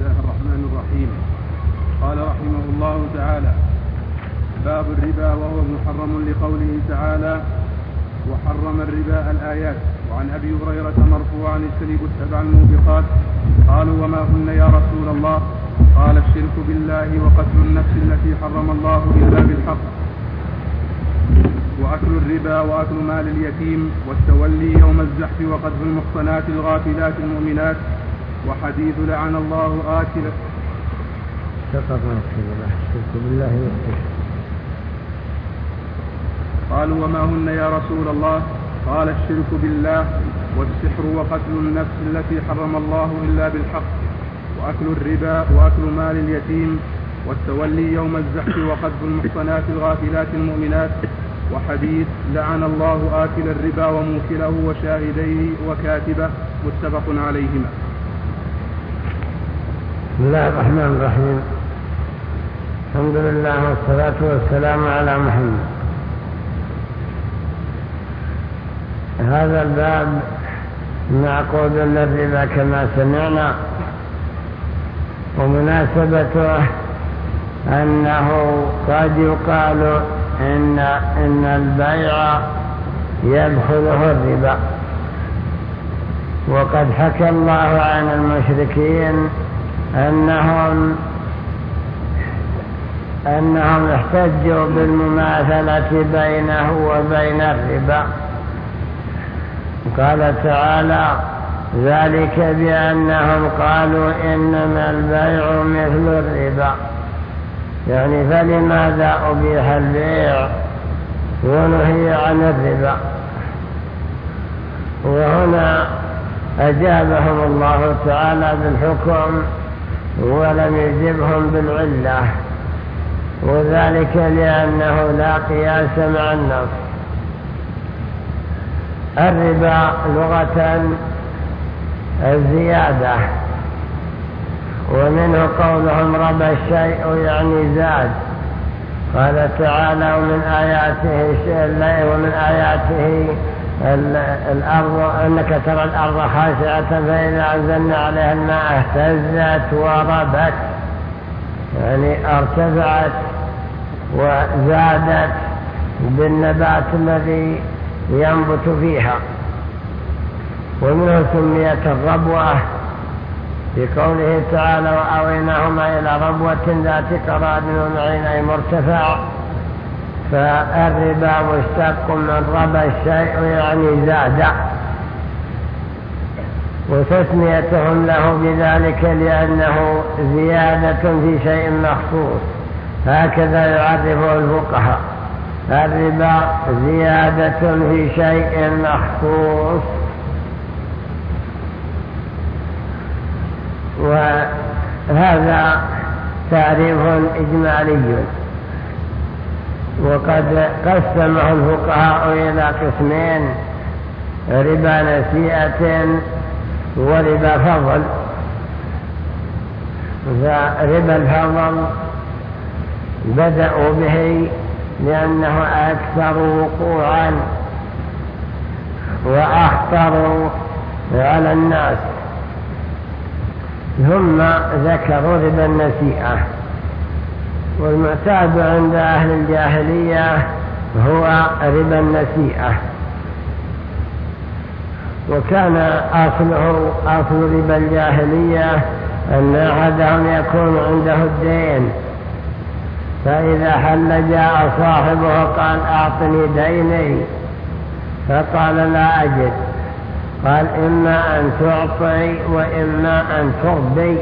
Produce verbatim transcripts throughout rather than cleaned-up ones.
الله الرحمن الرحيم. قال رحمه الله تعالى: باب الربا وهو محرم لقوله تعالى: وحرم الربا الآيات. وعن أبي هريرة مرفوعا: اجتنبوا السبع الموبقات. قالوا: وما هن يا رسول الله؟ قال: الشرك بالله وقتل النفس التي حرم الله إلا بالحق، وأكل الربا وأكل مال اليتيم، والتولي يوم الزحف، وقذف المحصنات الغافلات المؤمنات، وحديث لعن الله آكل الشرك بالله. قالوا: وما هن يا رسول الله؟ قال: الشرك بالله والسحر وقتل النفس التي حرم الله إلا بالحق، وأكل الربا وأكل مال اليتيم، والتولي يوم الزحف، وقذف المحصنات الغافلات المؤمنات، وحديث لعن الله آكل الربا وموكله وشاهديه وكاتبه، متفق عليهما. بسم الله الرحمن الرحيم. الحمد لله والصلاة والسلام على محمد. هذا الباب معقود للربا كما سمعنا، ومناسبته أنه قد يقال إن, إن البيع يدخله الربا، وقد حكى الله عن المشركين أنهم أنهم احتجوا بالمماثلة بينه وبين الربا. قال تعالى: ذلك بأنهم قالوا إنما البيع مثل الربا، يعني فلماذا أبيح البيع ونهي عن الربا؟ وهنا أجابهم الله تعالى بالحكم ولم يجبهم بالعلة، وذلك لأنه لا قياس مع النص. الربا لغة الزيادة، ومنه قولهم ربا الشيء يعني زاد. قال تعالى: ومن آياته ومن آياته الأرض أنك ترى الأرض خاشعة فإذا أنزلنا عليها الماء اهتزت وربت، يعني ارتفعت وزادت بالنبات الذي ينبت فيها. ومنه سميت الربوة في قوله تعالى: وآويناهما إلى ربوة ذات قرار ومعين أي مرتفع. فالربا مشتق من ربا الشيء يعني زاد، وتسميتهم له بذلك لأنه زيادة في شيء مخصوص، هكذا يعرفه الفقهاء: الربا زيادة في شيء مخصوص. وهذا تعريف إجمالي، وقد قسمه الفقهاء إلى قسمين: ربا نسيئة وربا فضل. فربا الفضل بدأوا به لأنه أكثر وقوعا وأخطر على الناس، ثم ذكروا ربا النسيئة. والمعتاد عند أهل الجاهلية هو ربا النسيئة، وكان أصله أصل ربا الجاهلية أن أحدهم يكون عنده الدين، فإذا حل جاء صاحبه قال: أعطني ديني، فقال: لا أجد. قال: إما أن تعطي وإما أن ترضي،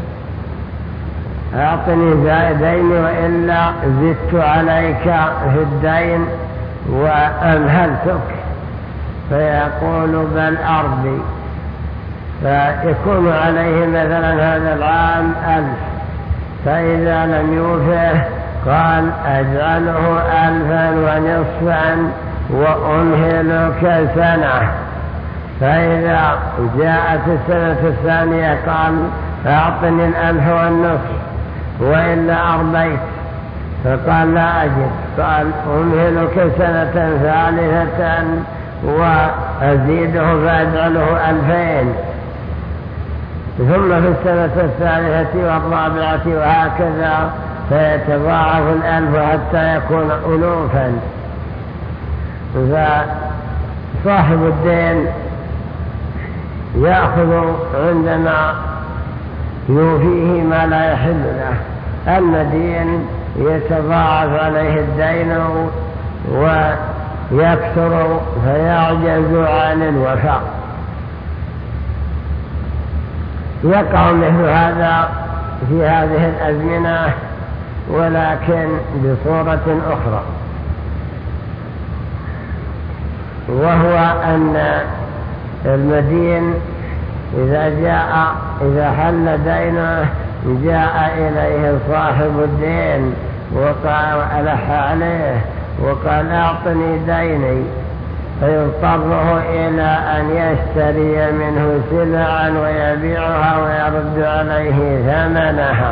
أعطني ديني وإلا زدت عليك في الدين وأمهلتك. فيقول: بل أرضي. فيكون عليه مثلا هذا العام ألف، فإذا لم يوفه قال: أجعله ألفا ونصفا وأمهلك سنة. فإذا جاءت السنة الثانية قال: أعطني الألف والنصف وإلا أرضيت. فقال: لا أجد. قال: أمهلك سنة ثالثة وأزيده فأجعله ألفين. ثم في السنة الثالثة والرابعة وهكذا، فيتضاعف الألف حتى يكون ألوفا. فصاحب الدين يأخذ عندما يوفيه ما لا يحل له. المدين يتضاعف عليه الدين ويكثر فيعجز عن الوفاء. يقع مثل هذا في هذه الأزمنة، ولكن بصورة أخرى، وهو أن المدين إذا جاء إذا حل دينه جاء إليه صاحب الدين وقال ألح عليه وقال أعطني ديني، فيضطره إلى أن يشتري منه سلعا ويبيعها ويرد عليه ثمنها،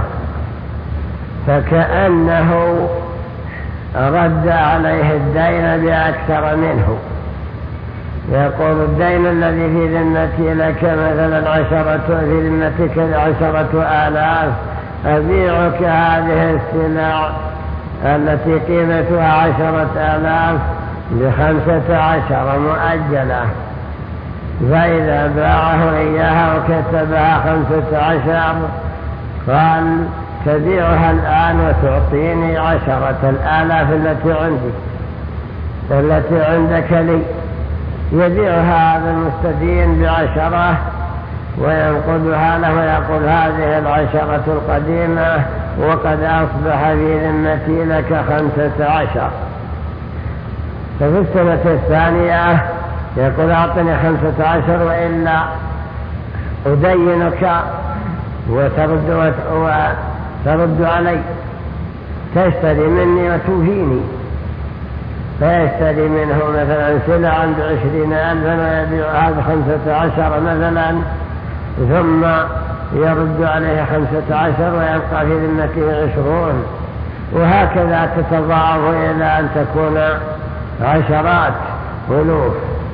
فكأنه رد عليه الدين بأكثر منه. يقول الدين الذي في ذمتي لك مثلا عشرة في ذمتك عشرة آلاف، أبيعك هذه السلع التي قيمتها عشرة آلاف بخمسة عشر مؤجلة. فإذا باعه إياها وكتبها خمسة عشر قال تبيعها الآن وتعطيني عشرة الآلاف التي عندي التي عندك لي. يبيعها هذا المستدين بعشرة وينقضها له ويقول هذه العشرة القديمة وقد أصبح في ذمتي لك خمسة عشر. ففي السنة الثانية يقول أعطني خمسة عشر وإلا أدينك وترد, وترد علي، تشتري مني وتوفيني. فيشتري منه مثلا سلعا بعشرين ألفا ويبيعها بخمسة عشر مثلا، ثم يرد عليه خمسة عشر ويبقى في ذمته عشرون، وهكذا تتضاعف إلى أن تكون عشرات ألوف.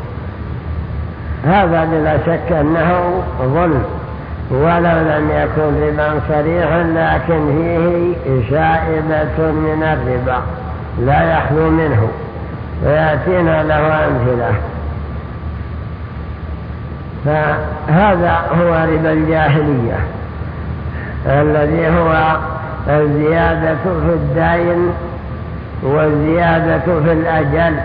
هذا بلا شك أنه ظلم، ولو لم يكن ربا صريحا لكن فيه شائبة من الربا لا يخلو منه، ويأتينا له أمثلة. فهذا هو ربا الجاهلية الذي هو الزيادة في الدين والزيادة في الأجل.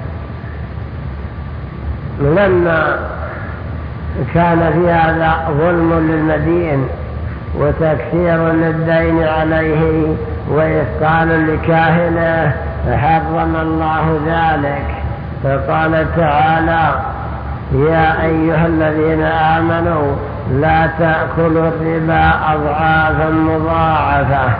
لما كان في هذا ظلم للمدين وتكثير للدين عليه وإثقال لكاهنه حرم الله ذلك، فقال تعالى يا أيها الذين آمنوا لا تأكلوا الربا أضعافا مضاعفة.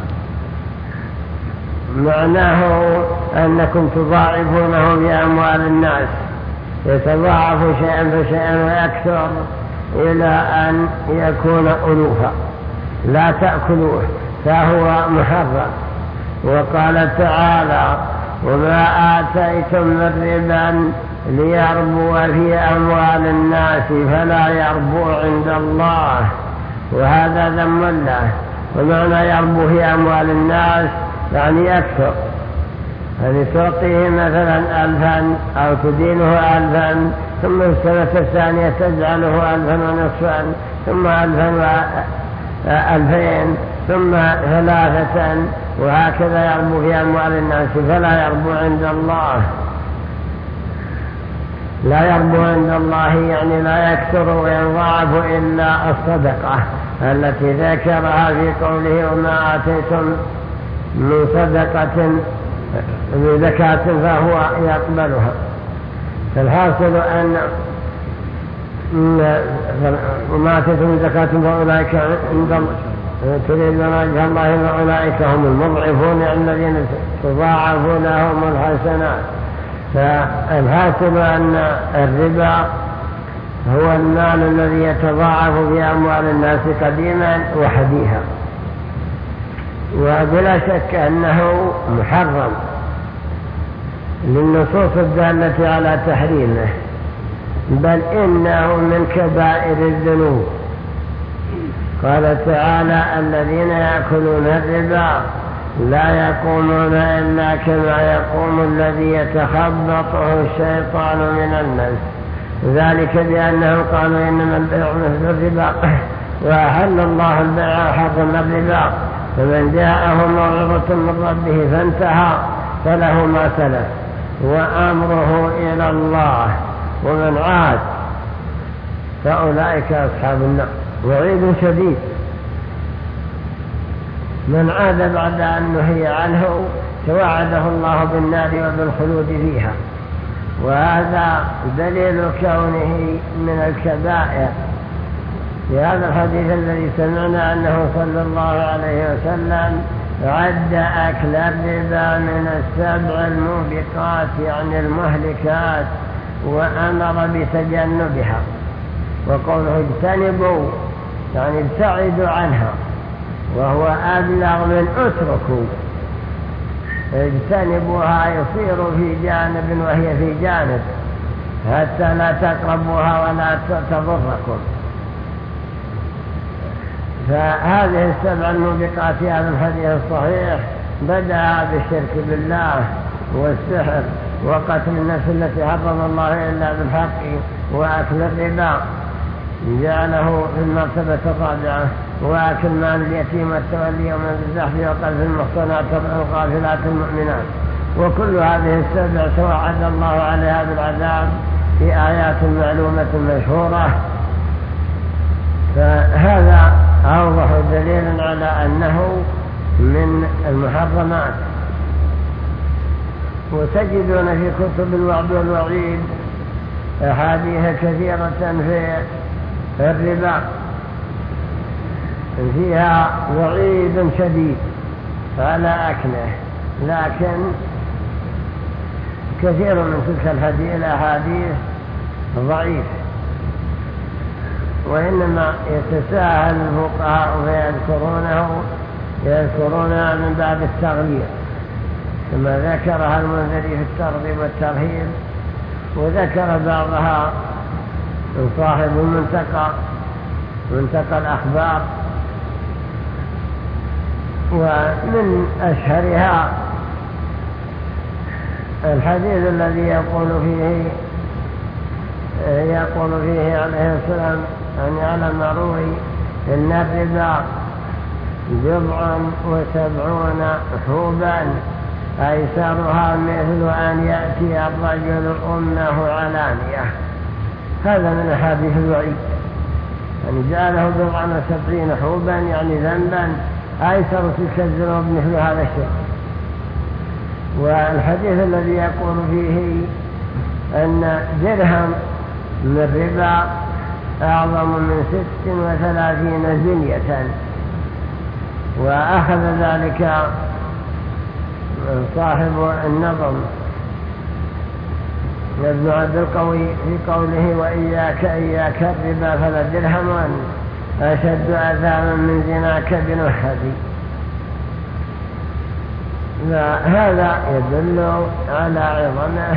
معناه أنكم تضاعفونه بأموال الناس، يتضاعف شيئا فشيئا ويكثر إلى أن يكون ألوفا. لا تأكلوه فهو محرم. وقال تعالى وما آتيتم من ربا ليربو في أموال الناس فلا يربو عند الله، وهذا ذم له. ومعنى يربو في أموال الناس يعني أكثر، يعني تعطيه مثلا ألفا أو تدينه ألفا ثم السنة الثانية تجعله ألفا ونصفا ثم ألفا وألفين ثم ثلاثة، وهكذا يربو في أموال الناس فلا يربو عند الله. لا يربو عند الله يعني لا يكثر ويضاعف إلا الصدقة التي ذكرها في قوله وما آتيتم من صدقة من زكاة فهو يقبلها. فالحاصل أن وما آتيتم من زكاة فأولئك عند الله تريد وجه الله فأولئك هم المضعفون الذين تضاعف لهم الحسنات. فالحاصل أن الربا هو المال الذي يتضاعف في أموال الناس قديما وحديثا، وبلا شك أنه محرم للنصوص الدالة على تحريمه، بل إنه من كبائر الذنوب قال تعالى الذين يأكلون الربا لا يقومون إلا كما يقوم الذي يتخبطه الشيطان من المس ذلك بأنهم قالوا إنما البيع مثل الربا وأحل الله البيع وحرم الربا فمن جاءه موعظة من ربه فانتهى فله ما سلف وأمره إلى الله ومن عاد فأولئك أصحاب النار. وعيد شديد من عاد بعد أن نهي عنه توعده الله بالنار وبالخلود فيها، وهذا دليل كونه من الكبائر. في هذا الحديث الذي سمعنا أنه صلى الله عليه وسلم عد أكل الربا من السبع الموبقات يعني المهلكات وأمر بتجنبها، وقوله اجتنبوا يعني ابتعدوا عنها، وهو أبلغ من اتركوا. اجتنبوها يصير في جانب وهي في جانب حتى لا تقربوها ولا تضركم. فهذه السبع الموبقات في هذا الحديث الصحيح بدأ بالشرك بالله والسحر وقتل النفس التي حرم الله إلا بالحق وأكل الربا جعله في المرتبة الرابعة، وأكل مال اليتيم والتولي يوم الزحف وقذف المحصنات الغافلات المؤمنات. وكل هذه السبع توعد الله عليها بالعذاب في آيات معلومة مشهورة، فهذا أوضح دليل على أنه من المحرمات. وتجدون في كتب الوعد والوعيد أحاديث كثيرة في الربا فيها وعيد شديد على أكله، لكن كثير من تلك الأحاديث ضعيف، وإنما يتساهل الفقهاء فيذكرونه يذكرونها من باب التغليظ كما ذكرها المنذري في الترغيب والترهيب، وذكر بعضها صاحب المنتقى منتقى الأخبار. ومن أشهرها الحديث الذي يقول فيه يقول فيه عليه السلام أن على المروي إن الربا جبع وسبعون حوبا أيسرها مثل أن يأتي الرجل أمه علانية. هذا من أحاديث الوعيد، يعني جعله بضعا وسبعين حوبا يعني ذنبا أيسر تلك الذنوب مثل هذا الشيء. والحديث الذي يقول فيه أن درهم من الربا أعظم من ست وثلاثين زنية، وأخذ ذلك صاحب النظم ابن عبد القوي في قوله وإياك إياك الربا فلدرهم أشد أثاما من زناك بنحدي. هذا يدل على عظمه،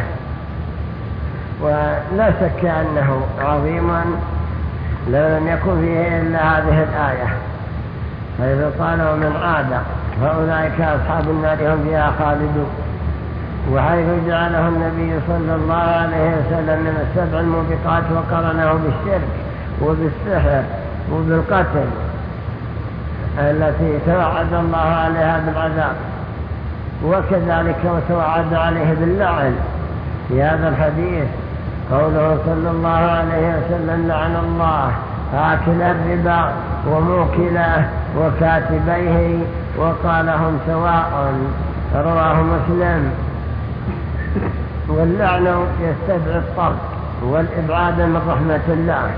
ولا شك أنه عظيما لو لم يكن فيه إلا هذه الآية، حيث قال ومن عاد فأولئك أصحاب النار هم فيها خالدون، وحيث جعله النبي صلى الله عليه وسلم من السبع الموبقات وقرنه بالشرك وبالسحر وبالقتل التي توعد الله عليها بالعذاب، وكذلك وتوعد عليه باللعن في هذا الحديث قوله صلى الله عليه وسلم لعن الله آكل الربا وموكله وكاتبيه وقال هم سواء، رواه مسلم. واللعن يستدعي الطرد والإبعاد من رحمة الله،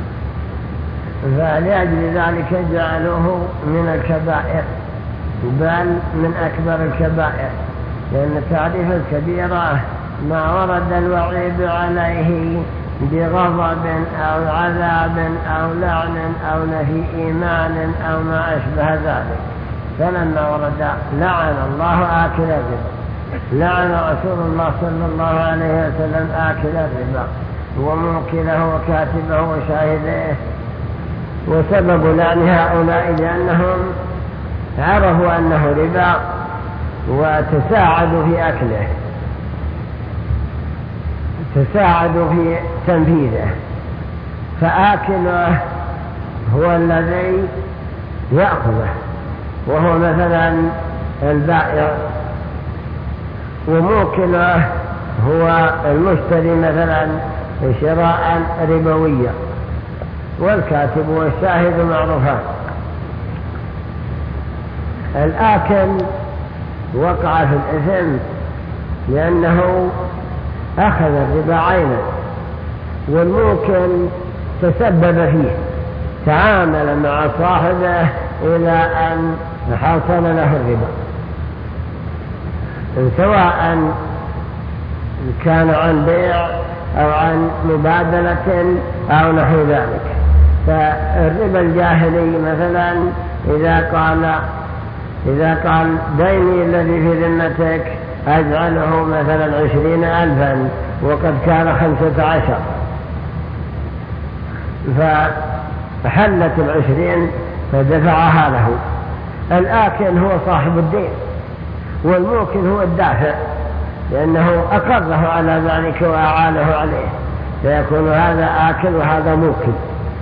فلأجل ذلك جعلوه من الكبائر بل من أكبر الكبائر، لأن تعريف الكبيرة ما ورد الوعيد عليه بغضب أو عذاب أو لعن أو نفي إيمان أو ما أشبه ذلك. فلما ورد لعن الله آكل الربا، لعن رسول الله صلى الله عليه وسلم آكل الربا وموكله وكاتبه وشاهديه، وسبب لعن هؤلاء لأنهم عرفوا أنه ربا وتساعدوا في أكله، تساعدوا في تنفيذه، فآكله هو الذي يأخذه، وهو مثلا البائع، وموكله هو المشتري مثلا شراء ربويا، والكاتب والشاهد معروفان. الآكل وقع في الإثم لأنه أخذ الربا عينا، والموكل تسبب فيه، تعامل مع صاحبه إلى أن حصل له الربا، سواء كان عن بيع أو عن مبادلة أو نحو ذلك. فالربا الجاهلي مثلا إذا قال إذا قال ديني الذي في ذمتك أجعله مثلا عشرين ألفا وقد كان خمسة عشر، فحلت العشرين فدفعها له. الآكل هو صاحب الدين، والموكل هو الدافع، لأنه أقره على ذلك وأعانه عليه، فيكون هذا آكل وهذا موكل.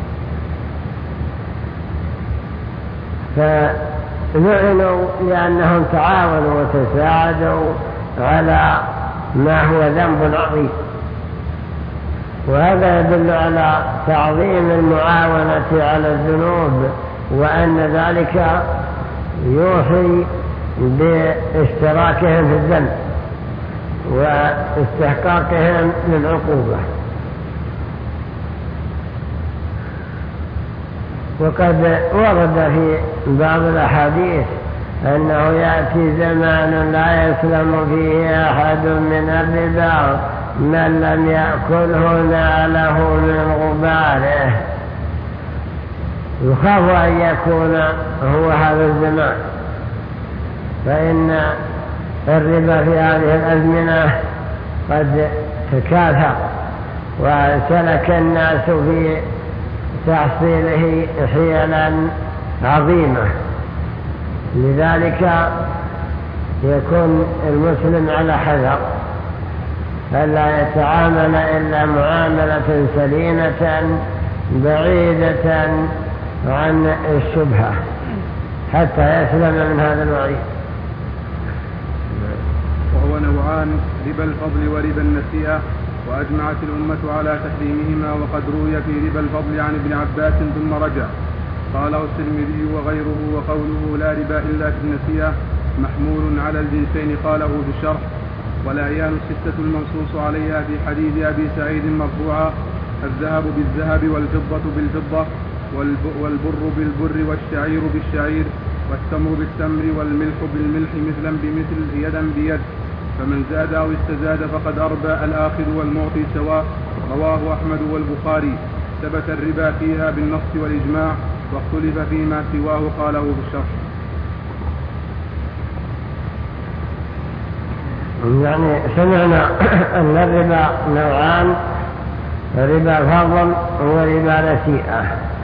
فلعنوا لأنهم تعاونوا وتساعدوا على ما هو ذنب عظيم، وهذا يدل على تعظيم المعاونة على الذنوب، وأن ذلك يوحي باشتراكهم في الذنب واستحقاقهم للعقوبة. وقد ورد في بعض الأحاديث أنه يأتي زمان لا يسلم فيه أحد من الربا من لم يأكله ناله من غباره. يخاف أن يكون هو هذا الزمان، فإن الربا في هذه الأزمنة قد تكاثر وسلك الناس في تحصيله حيلا عظيمة، لذلك يكون المسلم على حذر ألا يتعامل إلا معاملة سليمة بعيدة عن الشبهة حتى يسلم من هذا الوعيد. وهو نوعان: ربا الفضل وربا النسيئة، وأجمعت الأمة على تحريمهما، وقد روي في ربا الفضل عن ابن عباس ثم رجع. قاله الترمذي وغيره. وقوله لا ربا إلا في النسيئة محمول على الجنسين، قاله في الشرح: والأعيان الستة المنصوص عليها في حديث أبي سعيد مرفوعا: الذهب بالذهب والفضة بالفضة والبر بالبر والشعير بالشعير والتمر بالتمر والملح بالملح مثلا بمثل يدا بيد، فمن زاد أو استزاد فقد أربى الآخذ والمعطي سواء. رواه أحمد والبخاري. ثبت الربا فيها بالنص والإجماع، واختلف فيما سواه، قاله بالشرح. يعني سمعنا أن الربا نوعان: ربا فضل وربا نسيئة.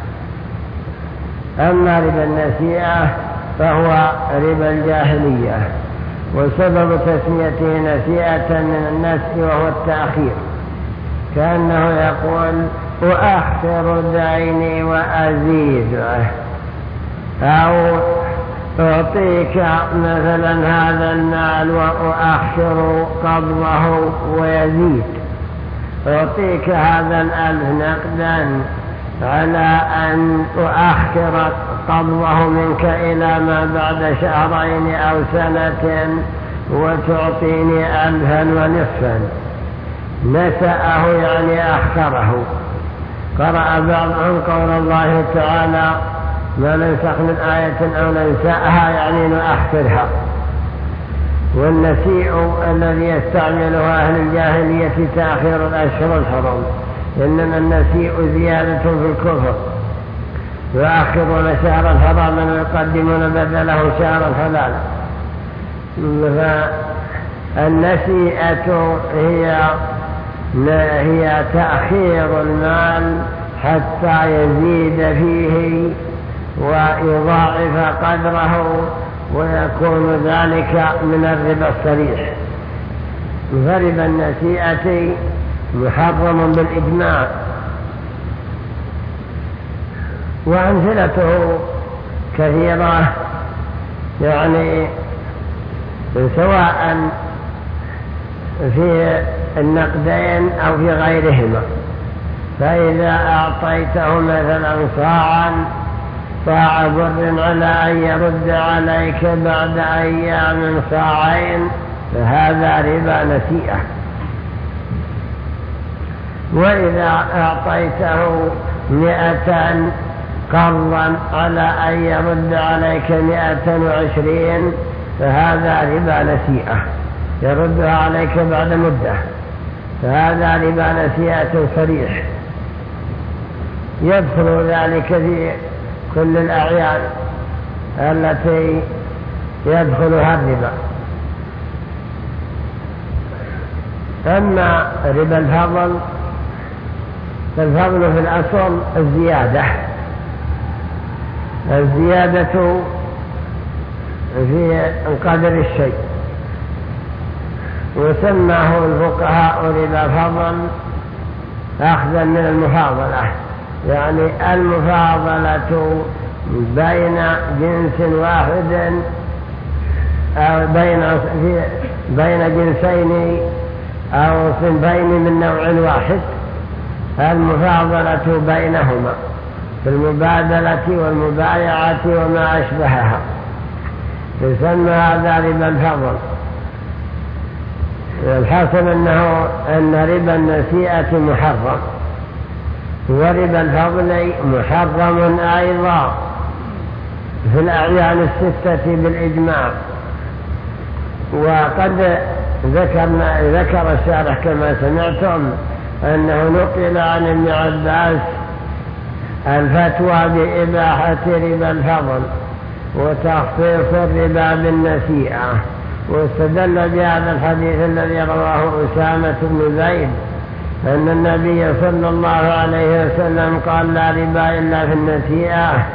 أما ربا النسيئة فهو ربا الجاهلية، وسبب تسميته نسيئة من النسي وهو التأخير، كأنه يقول أؤخر ديني وأزيده، أو أعطيك مثلا هذا المال وأؤخر قبضه ويزيد، أعطيك هذا الألف نقدا على أن أؤخر قبضه منك إلى ما بعد شهرين أو سنة وتعطيني ألفا ونصفا. نسأه يعني أخره. قرأ بعضهم قول الله تعالى: ما ننسخ من آية أو ننسأها يعني نؤخرها. والنسيء الذي يستعمله أهل الجاهلية تأخير الأشهر الحرم، إنما النسيء زيادة في الكفر، يؤخرون شهرا حراما ويقدمون بدله شهرا حلالا. فالنسيئة هي هي تأخير المال حتى يزيد فيه ويضاعف قدره ويكون ذلك من الربا الصريح. فربا النسيئة محرم بالإجماع، وأمثلته كثيرة، يعني سواء في النقدين أو في غيرهما. فإذا أعطيته مثلا صاعا صاع بر على أن يرد عليك بعد أيام صاعين فهذا ربا نسيئة. وإذا أعطيته مئة قرضا على أن يرد عليك مئة وعشرين فهذا ربا نسيئة يردها عليك بعد مدة، فهذا ربا نسيئة صريح. يدخل ذلك في كل الأعيان التي يدخلها الربا. أما ربا الفضل فالفضل في الأصل الزيادة الزيادة في قدر الشيء، وسماه الفقهاء ربا فضل أخذا من المفاضلة، يعني المفاضلة بين جنس واحد أو بين بين جنسين أو صنفين من نوع واحد، المفاضلة بينهما في المبادلة والمبايعة وما أشبهها، يسمى هذا ربا الفضل. الحاصل أنه أن ربا النسيئة محرم، وربا الفضل محرم أيضا في الأعيان الستة بالإجماع. وقد ذكرنا ذكر الشارح كما سمعتم أنه نقل عن ابن عباس الفتوى بإباحة ربا الفضل وتخصيص الربا بالنسيئة، واستدل بهذا الحديث الذي رواه أسامة بن زيد أن النبي صلى الله عليه وسلم قال لا ربا إلا في النسيئة.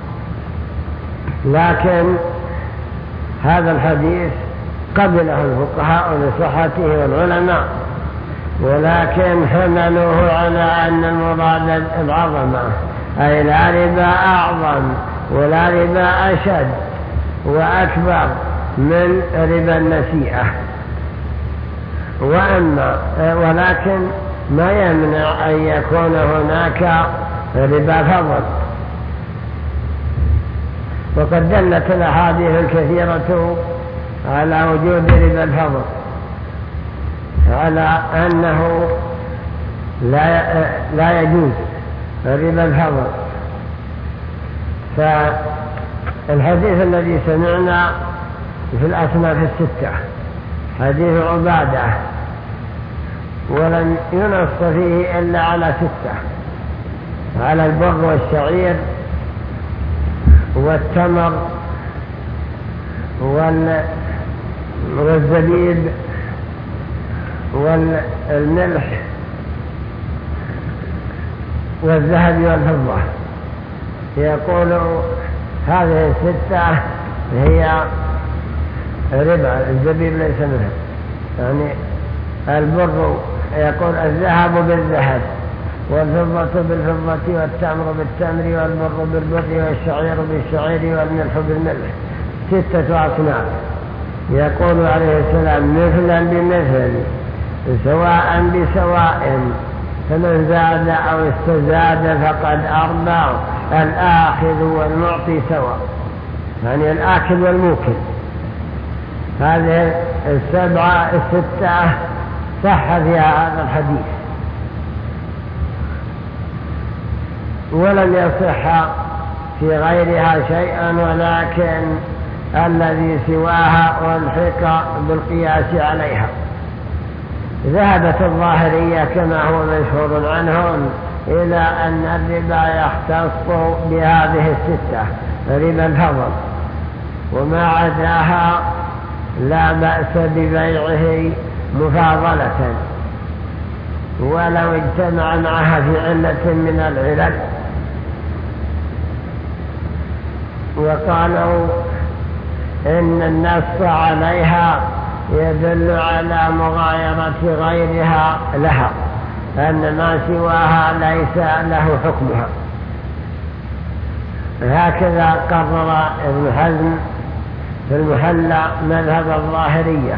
لكن هذا الحديث قبله الفقهاء لصحته والعلماء، ولكن حملوه على أن المراد العظمة، أي لا ربا أعظم ولا ربا أشد وأكبر من ربا النسيئة. وأما ولكن ما يمنع أن يكون هناك ربا فضل. وقد دلت الأحاديث الكثيرة على وجود ربا الفضل، على أنه لا لا يجوز ربا الفضل. فالحديث الذي سمعنا في الأصناف الستة حديث عبادة، ولم ينص فيه إلا على ستة: على البر والشعير والتمر والزبيب والملح والذهب والفضة. يقول هذه الستة هي ربا، الزبيب ليس منها، يعني البر يقول الذهب بالذهب والفضة بالفضة والتمر بالتمر والبر بالبر والشعير بالشعير والملح بالملح، ستة أصناف. يقول عليه السلام مثلا بمثل سواء بسواء، فمن زاد أو استزاد فقد أربع، الآخذ والمعطي سواء، يعني الآكل والموكل. هذه السبعة الستة صح فيها هذا الحديث، ولم يصح في غيرها شيئا، ولكن الذي سواها ألحق بالقياس عليها. ذهبت الظاهرية كما هو مشهور عنهم إلى أن الربا يختص بهذه الستة، ربا الفضل، وما عداها لا بأس ببيعه مفاضلة. ولو اجتمع معها في علة من العلل. وقالوا إن النص عليها يدل على مغايرة غيرها لها، أن ما سواها ليس له حكمها. هكذا قرر ابن حزم في المحلى مذهب الظاهرية،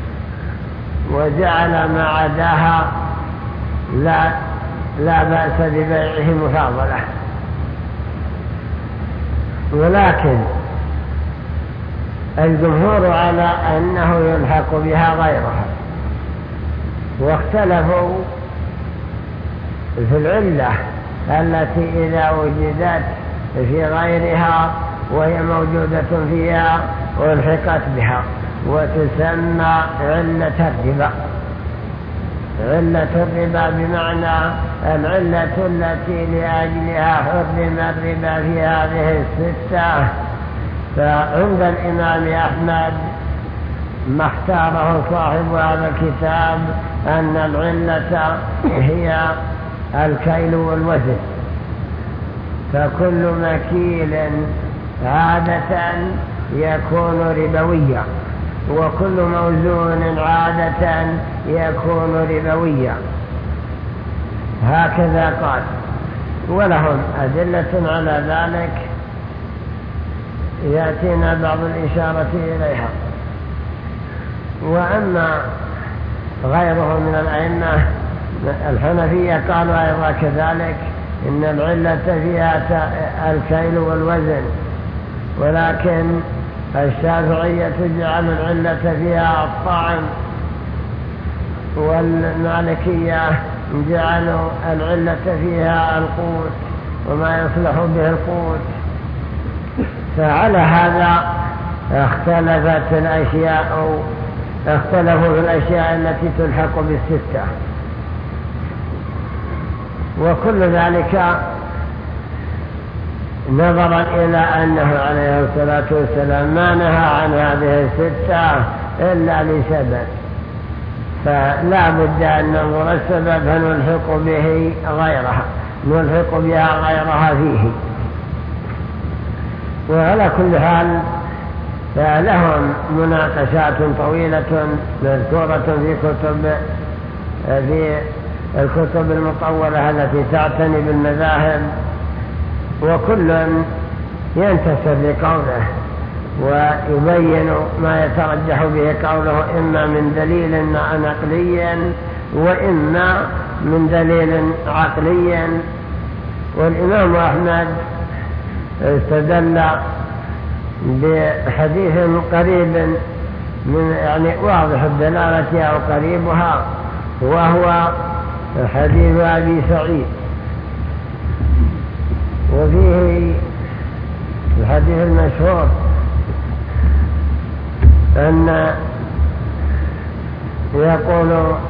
وجعل ما عداها لا, لا بأس ببيعه مفاضلة. ولكن الجمهور على أنه يلحق بها غيرها، واختلفوا في العلة التي إذا وجدت في غيرها وهي موجودة فيها والحقت بها، وتسمى علة الربا. علة الربا بمعنى العلة التي لأجلها حرم الربا في هذه الستة. فعند الإمام أحمد ما اختاره صاحب هذا الكتاب أن العلة هي الكيل والوزن، فكل مكيل عادة يكون ربويا، وكل موزون عادة يكون ربويا. هكذا قال، ولهم أدلة على ذلك يأتينا بعض الإشارة إليها. وأما غيره من الأئمة الحنفية قالوا أيضا كذلك إن العلة فيها الكيل والوزن، ولكن الشافعية جعل العلة فيها الطعم، والمالكية جعلوا العلة فيها القوت وما يصلح به القوت. فعلى هذا اختلفت الأشياء اختلفوا في الأشياء التي تلحق بالستة، وكل ذلك نظرا إلى أنه عليه الصلاة والسلام ما نهى عن هذه الستة إلا لسبب، فلا بد أن ننظر السبب فنلحق به غيرها نلحق بها غيرها فيه. وعلى كل حال فلهم مناقشات طويلة مذكورة في كتب في الكتب المطولة التي تعتني بالمذاهب، وكل ينتسب لقوله ويبين ما يترجح به قوله، إما من دليل نقلي وإما من دليل عقلي. والإمام أحمد استدل بحديث قريب من يعني واضح الدلالة أو قريبها، وهو حديث أبي سعيد. وفيه الحديث المشهور أن يقول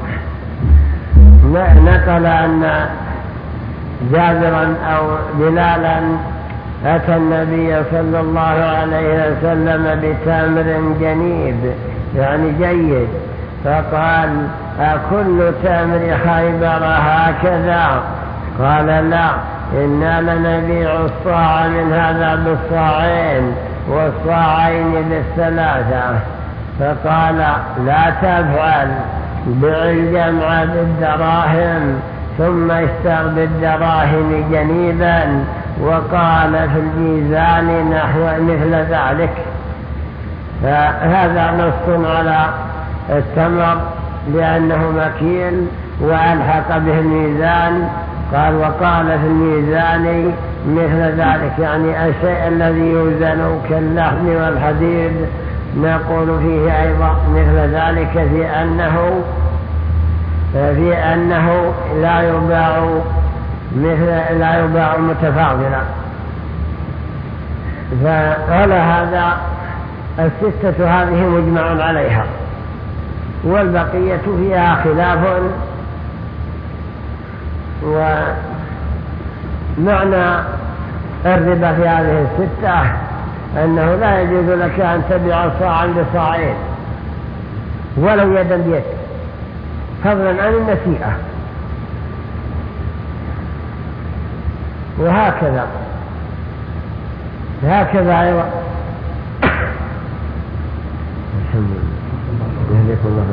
نقل أن جابرا أو بلالا أتى النبي صلى الله عليه وسلم بتمر جنيب يعني جيد، فقال: أكل تمر خيبر هكذا؟ قال: لا، إنا لنبيع الصاع من هذا بالصاعين والصاعين بالثلاثة. فقال: لا تفعل، بع الجمع بالدراهم ثم اشتر بالدراهم جنيبا. وقال في الميزان نحو مثل ذلك. فهذا نص على التمر لأنه مكيل، وألحق به الميزان. قال: وقال في الميزان مثل ذلك، يعني الشيء الذي يوزن كاللحم والحديد نقول فيه أيضا مثل ذلك، في أنه في أنه لا يباع مثل لا يباع متفاضلا. فعلى هذا الستة هذه مجمع عليها، والبقية فيها خلاف. ومعنى الربا في هذه الستة أنه لا يجوز لك أن تبيع صاعا بصاعين ولو يدا بيد، فضلا عن النسيئة. وهكذا هكذا أيضا. الحمد لله يهديكم الله.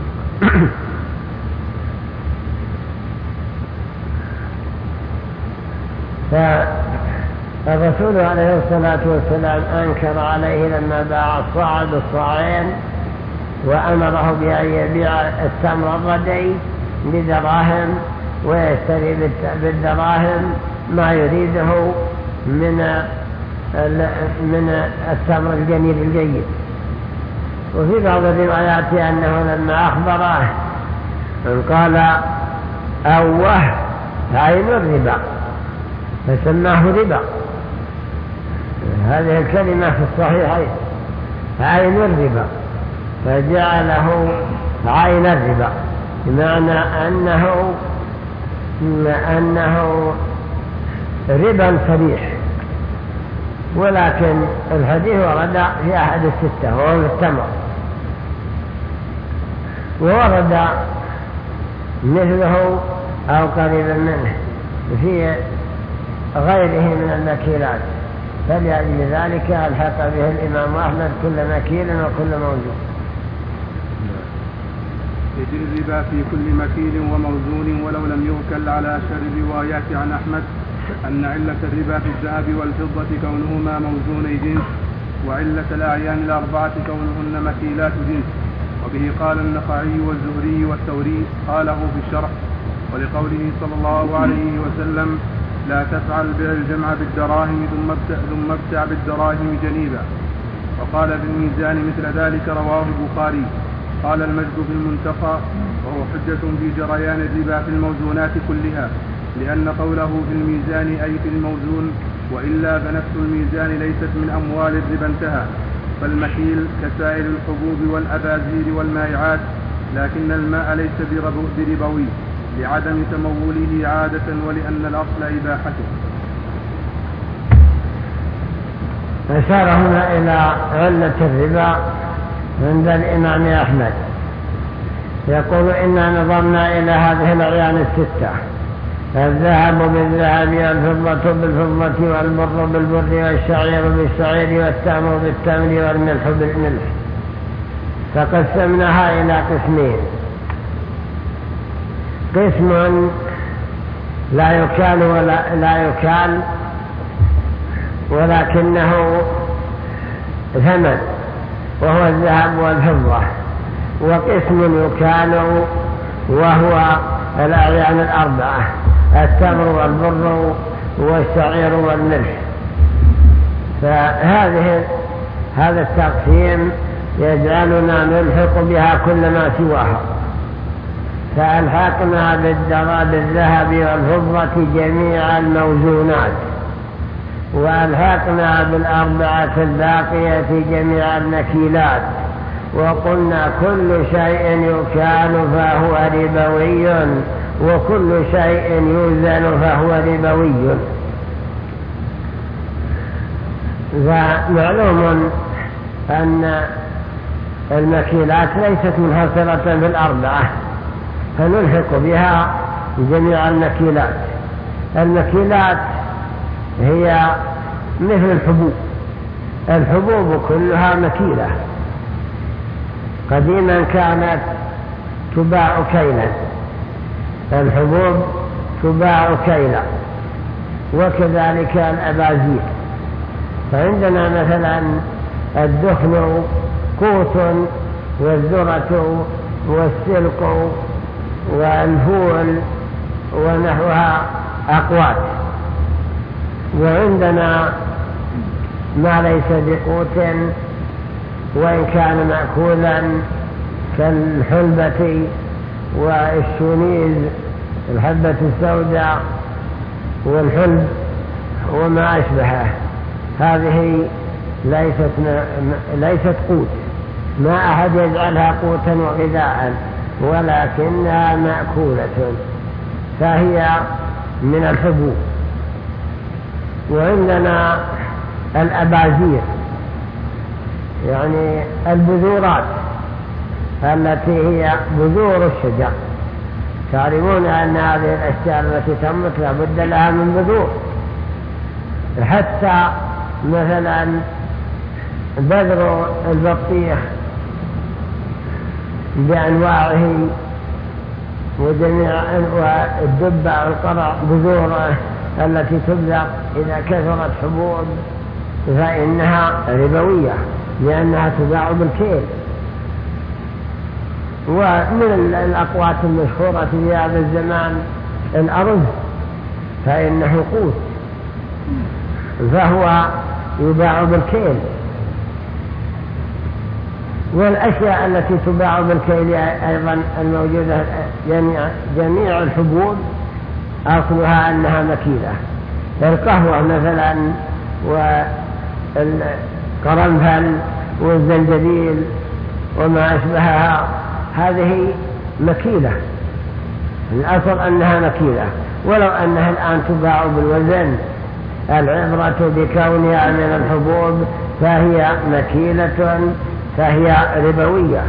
فالرسول عليه الصلاة والسلام أنكر عليه لما باع الصاع بالصاعين وأمره بأن يبيع التمر الردي بدراهم ويشتري بالدراهم ما يريده من من التمر الجميل الجيد. وفي بعض الروايات أنه لما أخبره قال أوه عين الربا فسماه ربا. هذه الكلمة في الصحيحين عين الربا فجعله عين الربا بمعنى أنه أنه ربا صريح. ولكن الحديث ورد في أحد الستة وهو التمر، وورد مثله أو قريبا منه في غيره من المكيلات، فلأجل ذلك ألحق به الإمام أحمد كل مكيل وكل موجود. يجري الربا في كل مكيل وموزون ولو لم يوكل على أشهر الروايات عن أحمد أن علة الربا في الذهب والفضة كونهما موزوني جنس، وعلة الأعيان الأربعة كونهن مكيلات جنس. وبه قال النخعي والزهري والثوري قاله في الشرح. ولقوله صلى الله عليه وسلم لا تفعل بيع الجمع بالدراهم ثم ابتع, ثم ابتع بالدراهم جنيبا. وقال في الميزان مثل ذلك رواه البخاري. قال المجد في المنتقى وهو حجة في جريان الربا في الموزونات كلها، لأن قوله في الميزان أي في الموزون، وإلا فنفس الميزان ليست من أموال الربا انتهى. فالمكيل كسائر الحبوب والأبازير والمائعات، لكن الماء ليس بربوي لعدم تموله عادة ولأن الأصل إباحته. أشار هنا إلى علة الربا عند الإمام أحمد، يقول إنا نظرنا إلى هذه الأعيان الستة: الذهب بالذهب والفضة بالفضة والبر بالبر والشعير بالشعير والتمر بالتمر والملح بالملح، فقسمناها إلى قسمين: قسم لا يكال ولا لا يكال ولكنه ثمن وهو الذهب والفضة، وقسم يكال وهو الأعيان الأربعة: التمر والبر والشعير والملح. فهذه هذا التقسيم يجعلنا نلحق بها كل ما سواها، فألحقنا بالذهب والفضة جميع الموزونات، وألحقنا بالأربعة الباقية جميع المكيلات، وقلنا كل شيء يكال فهو ربوي وكل شيء يوزن فهو ربوي. فمعلوم أن المكيلات ليست منحصرة بالأربعة، فنلحق بها جميع المكيلات. المكيلات هي مثل الحبوب، الحبوب كلها مكيلة. قديما كانت تباع كيلا، الحبوب تباع كيلا، وكذلك الأبازير. فعندنا مثلا الدخن قوت، والذرة والسلق والفول ونحوها أقوات. وعندنا ما ليس بقوت وإن كان مأكولا كالحلبة والشونيز، الحبة السوداء والحلب وما أشبهه، هذه ليست ليست قوت، ما أحد يجعلها قوتا وغذاء، ولكنها مأكولة فهي من الحبوب. وعندنا الأبازير يعني البذورات التي هي بذور الشجر. تعلمون أن هذه الأشجار التي تنبت لابد لها من بذور، حتى مثلا بذر البطيخ بأنواعه وجميع والدبة والقرع بذوره التي تبذر إذا كثرت حبوب فإنها ربوية لأنها تباع بالكيل. ومن الأقوات المشهورة في هذا الزمان الأرز، فإنه قوت فهو يباع بالكيل. والأشياء التي تباع بالكيل أيضا الموجودة جميع, جميع الحبوب أصلها أنها مكيلة. القهوة مثلا والقرنفل والزنجبيل وما أشبهها هذه مكيلة، الأصل أنها مكيلة، ولو أنها الآن تباع بالوزن العبرة بكونها من الحبوب فهي مكيلة فهي ربوية.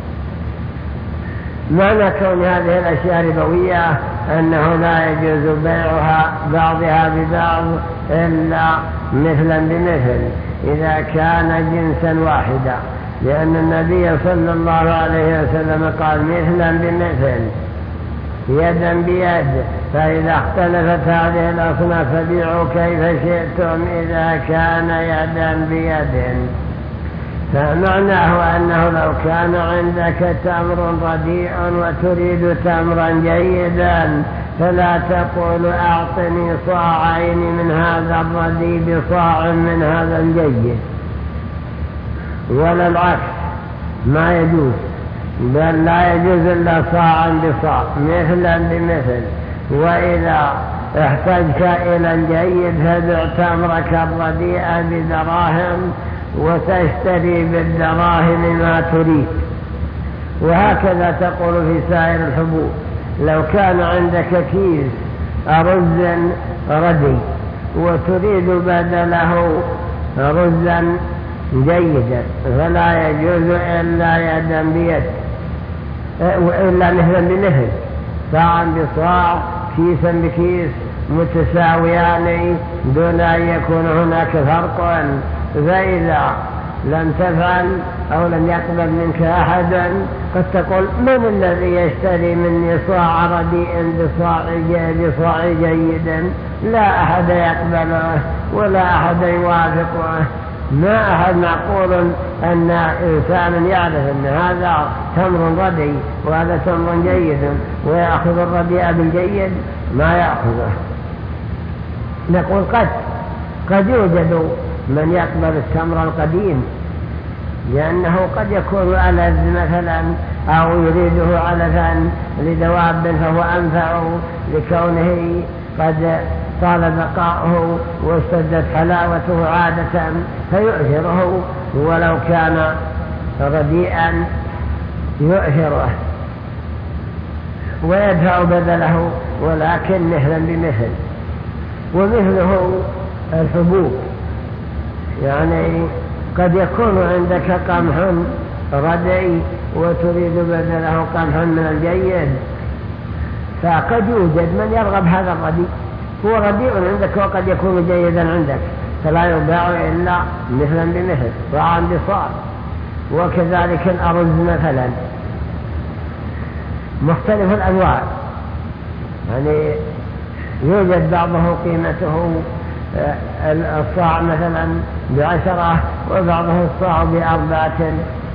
معنى كون هذه الأشياء ربوية أنه لا يجوز بيعها بعضها ببعض إلا مثلا بمثل إذا كان جنسا واحدا، لأن النبي صلى الله عليه وسلم قال مثلا بمثل يدا بيد، فإذا اختلفت هذه الأصناف فبيعوا كيف شئتم إذا كان يدا بيد. فمعناه أنه لو كان عندك تمر رديء وتريد تمرا جيدا فلا تقول أعطني صاعين من هذا الرديء بصاع من هذا الجيد، ولا العكس، ما يجوز، بل لا يجوز إلا صاعا بصاع مثلا بمثل. وإذا احتجت إلى الجيد فبع تمرك الرديء بدراهم وتشتري بالدراهم ما تريد. وهكذا تقول في سائر الحبوب. لو كان عندك كيس رز ردي وتريد بدله رزا جيدا فلا يجوز إلا يدا بيد، إلا مثلا بمثل، صاعا بصاع، كيسا بكيس، متساويان دون أن يكون هناك فرق. فإذا لم تفعل أو لم يقبل منك أحدا قد تقول من الذي يشتري مني صاع رديء بصاع جيد؟ لا أحد يقبله ولا أحد يوافقه. ما أحد معقول أن إنسان يعرف أن هذا تمر ردي وهذا تمر جيد ويأخذ الرديء بالجيد، ما يأخذه. نقول قد قد يوجد من يقبل التمر القديم لأنه قد يكون ألذ مثلا أو يريده علفا لدواب فهو أنفع لكونه قد طال بقاؤه واشتدت حلاوته عادة فيؤثره، ولو كان رديئا يؤثره ويدفع بدله، ولكن مثلا بمثل. ومثله الحبوب، يعني قد يكون عندك قمح ردي وتريد بدله قمح من الجيد، فقد يوجد من يرغب هذا الرديء، هو رديء عندك وقد يكون جيدا عندك، فلا يباع إلا مثلا بمثل، صاعا بصاع. وكذلك الأرز مثلا مختلف الأنواع، يعني يوجد بعضه قيمته الصاع مثلا بعشرة وبعضه الصاع بأربعة،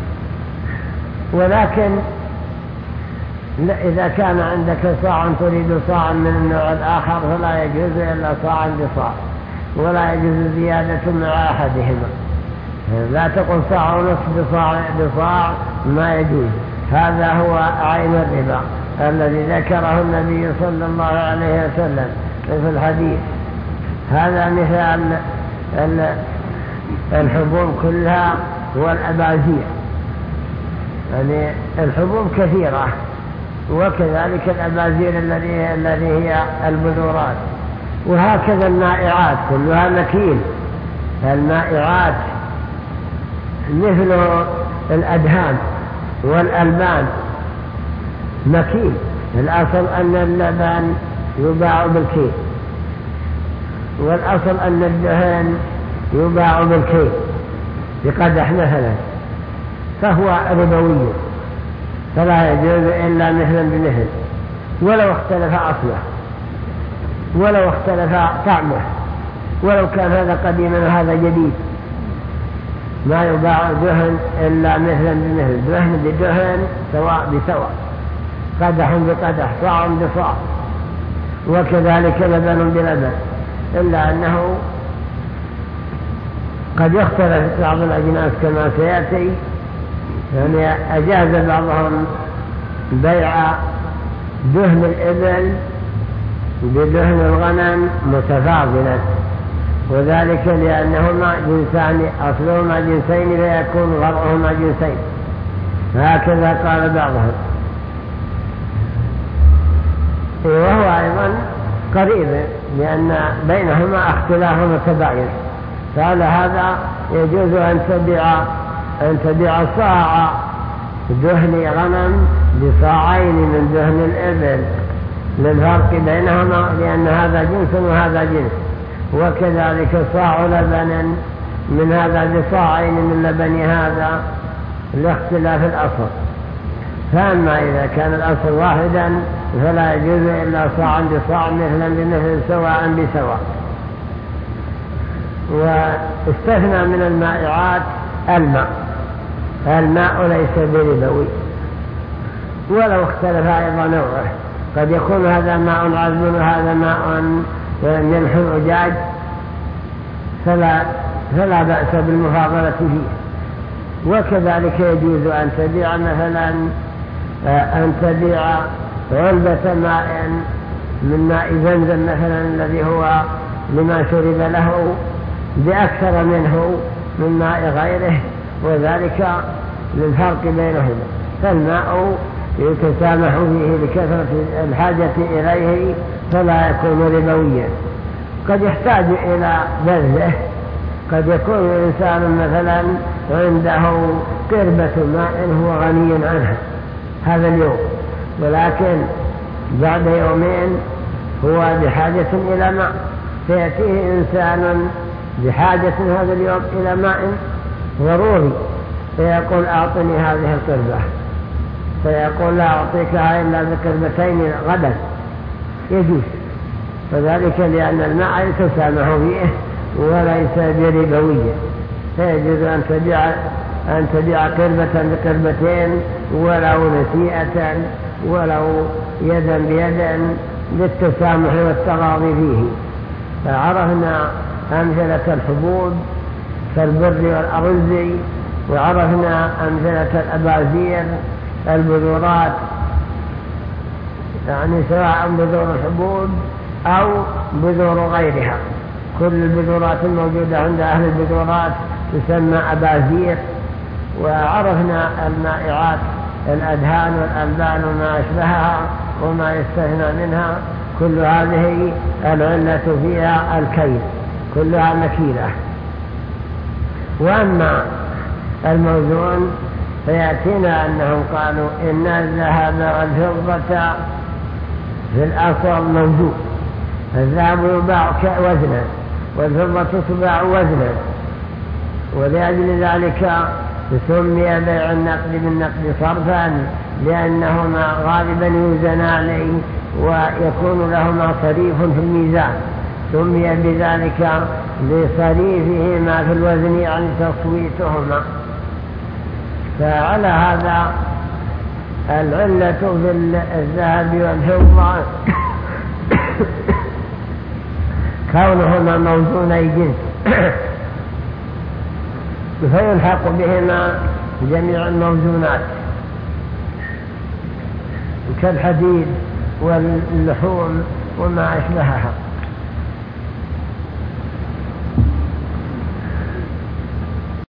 ولكن إذا كان عندك صاع تريد صاعا من النوع الآخر فلا يجوز إلا صاعا بصاع، ولا يجوز زيادة مع أحدهما. لا تقل صاع ونصف بصاع بصاع، ما يجوز. هذا هو عين الربا الذي ذكره النبي صلى الله عليه وسلم في الحديث. هذا مثال الحبوب كلها والأبازير، يعني الحبوب كثيرة، وكذلك الأبازير الذي هي البذورات، وهكذا المائعات كلها مكيل. المائعات مثل الأدهان والألبان مكيل، الأصل أن اللبن يباع بالكيل، والأصل أن الدهن يباع بالكيل بقدح مثلا، فهو ربوي فلا يجوز إلا مثلا بمثل، ولو اختلف أصله ولو اختلف طعمه، ولو كان هذا قديما وهذا جديد، ما يباع دهن إلا مثلا بمثل، دهن بدهن سواء بسواء، قدح بقدح، صاع بصاع، وكذلك لبن بلبن، إلا أنه قد يختلف بعض الأجناس كما سيأتي، يعني أجاز بعضهم بيع دهن الإبل بدهن الغنم متفاضلا، وذلك لأنهما جنسان أصلهما جنسين فيكون غرعهما جنسين، هكذا قال بعضهم. وهو أيضا قريب لأن بينهما اختلاف متباين، فعلى هذا يجوز أن تبيع أن تبيع صاع دهن غنم بصاعين من دهن الإبل للفرق بينهما، لأن هذا جنس وهذا جنس، وكذلك صاع لبن من هذا بصاعين من لبن هذا لاختلاف الأصل. فأما إذا كان الأصل واحدا فلا يجوز إلا صاعا بصاع مثلا بمثل سواء بسواء. واستثنى من المائعات الماء، الماء ليس بربوي ولو اختلف أيضا نوعه، قد يكون هذا ماء عذب وهذا ماء ملح أجاج، فلا, فلا بأس بالمفاضلة فيه. وكذلك يجوز أن تبيع مثلا أن تبيع علبة ماء من ماء زمزم مثلا الذي هو لما شرب له بأكثر منه من ماء غيره، وذلك للفرق بينهما، فالماء يتسامح فيه لكثرة الحاجة إليه فلا يكون ربويا. قد يحتاج إلى بذله، قد يكون الإنسان مثلا عنده قربة ماء هو غني عنها هذا اليوم، ولكن بعد يومين هو بحاجة إلى ماء، فيأتيه إنسان بحاجة هذا اليوم إلى ماء ضروري، فيقول أعطني هذه القربة، فيقول لا أعطيكها إلا بقربتين غدا، يجوز، فذلك لأن الماء يتسامح فيه وليس بربويا، فيجوز أن تبيع أن تبيع قربة بقربتين ولو نسيئة ولو يدا بيد للتسامح والتغاضي فيه. فعرفنا أمثلة الحبوب كالبر والأرز، وعرفنا أمثلة الأبازير البذورات، يعني سواء بذور الحبوب أو بذور غيرها، كل البذورات الموجودة عند أهل البذورات تسمى أبازير. وعرفنا المائعات الأدهان والألبان وما أشبهها وما يستثنى منها، كل هذه العلة فيها الكيل، كلها مكيلة. وأما الموزون فيأتينا أنهم قالوا إن الذهب والفضة في الأصل موجود، الذهب يباع وزنا والفضة تباع وزنا، ولأجل ذلك سمي بيع النقد بالنقد صرفا، لأنهما غالبا يوزنان ويكون لهما صريف في الميزان، سمي بذلك لصريفهما في الوزن يعني تصويتهما. فعلى هذا العلة في الذهب والفضة كونهما موزوني جنس فيلحق بهما جميع الموزونات كالحديد واللحوم وما أشبهها.